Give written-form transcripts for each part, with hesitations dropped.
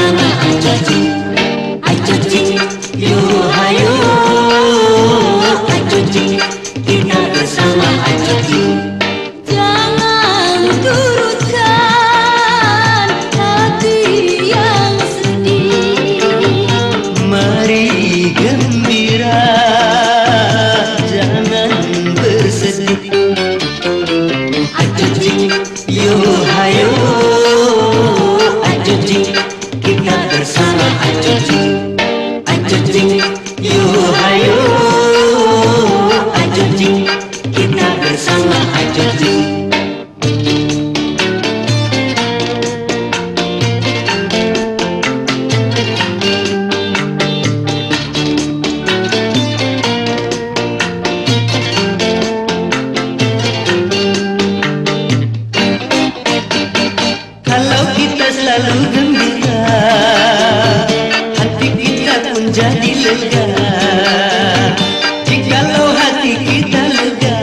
bersama aja jing, aja jing, yo hayo, aja jing, kita bersama aja jing. Jangan turutkan hati yang sedih. Mari gembira, jangan bersedih. Aja jing, yo hayo, aja jing, kita bersama aja jing, aja jing, yo hayo, aja jing, kita bersama aja jing. Kalau kita selalu gembira, hati kita pun jadi lega. Jikalau hati kita lega,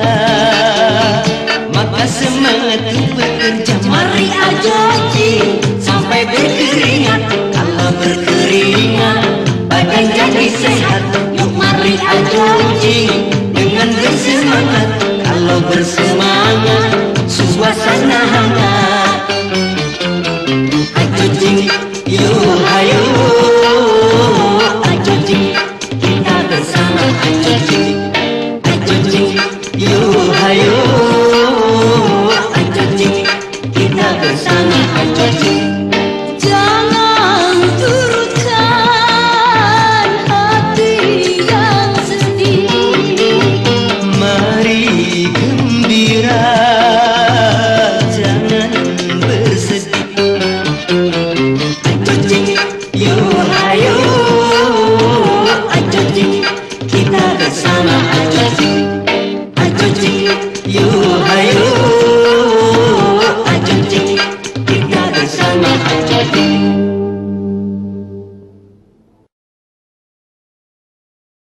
maka semangat untuk bekerja. Mari aja jing, sampai berkeringat. Kalau berkeringat, badan jadi sehat. Yuk mari aja jing, dengan bersemangat. Kalau bersemangat, suasana hangat. Aja jing, yo hayo, aja jing, kita bersama aja jing, aja jing, yo hayo, aja jing, kita bersama aja jing.